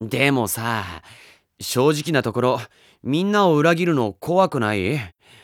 でもさ、正直なところ、みんなを裏切るの怖くない？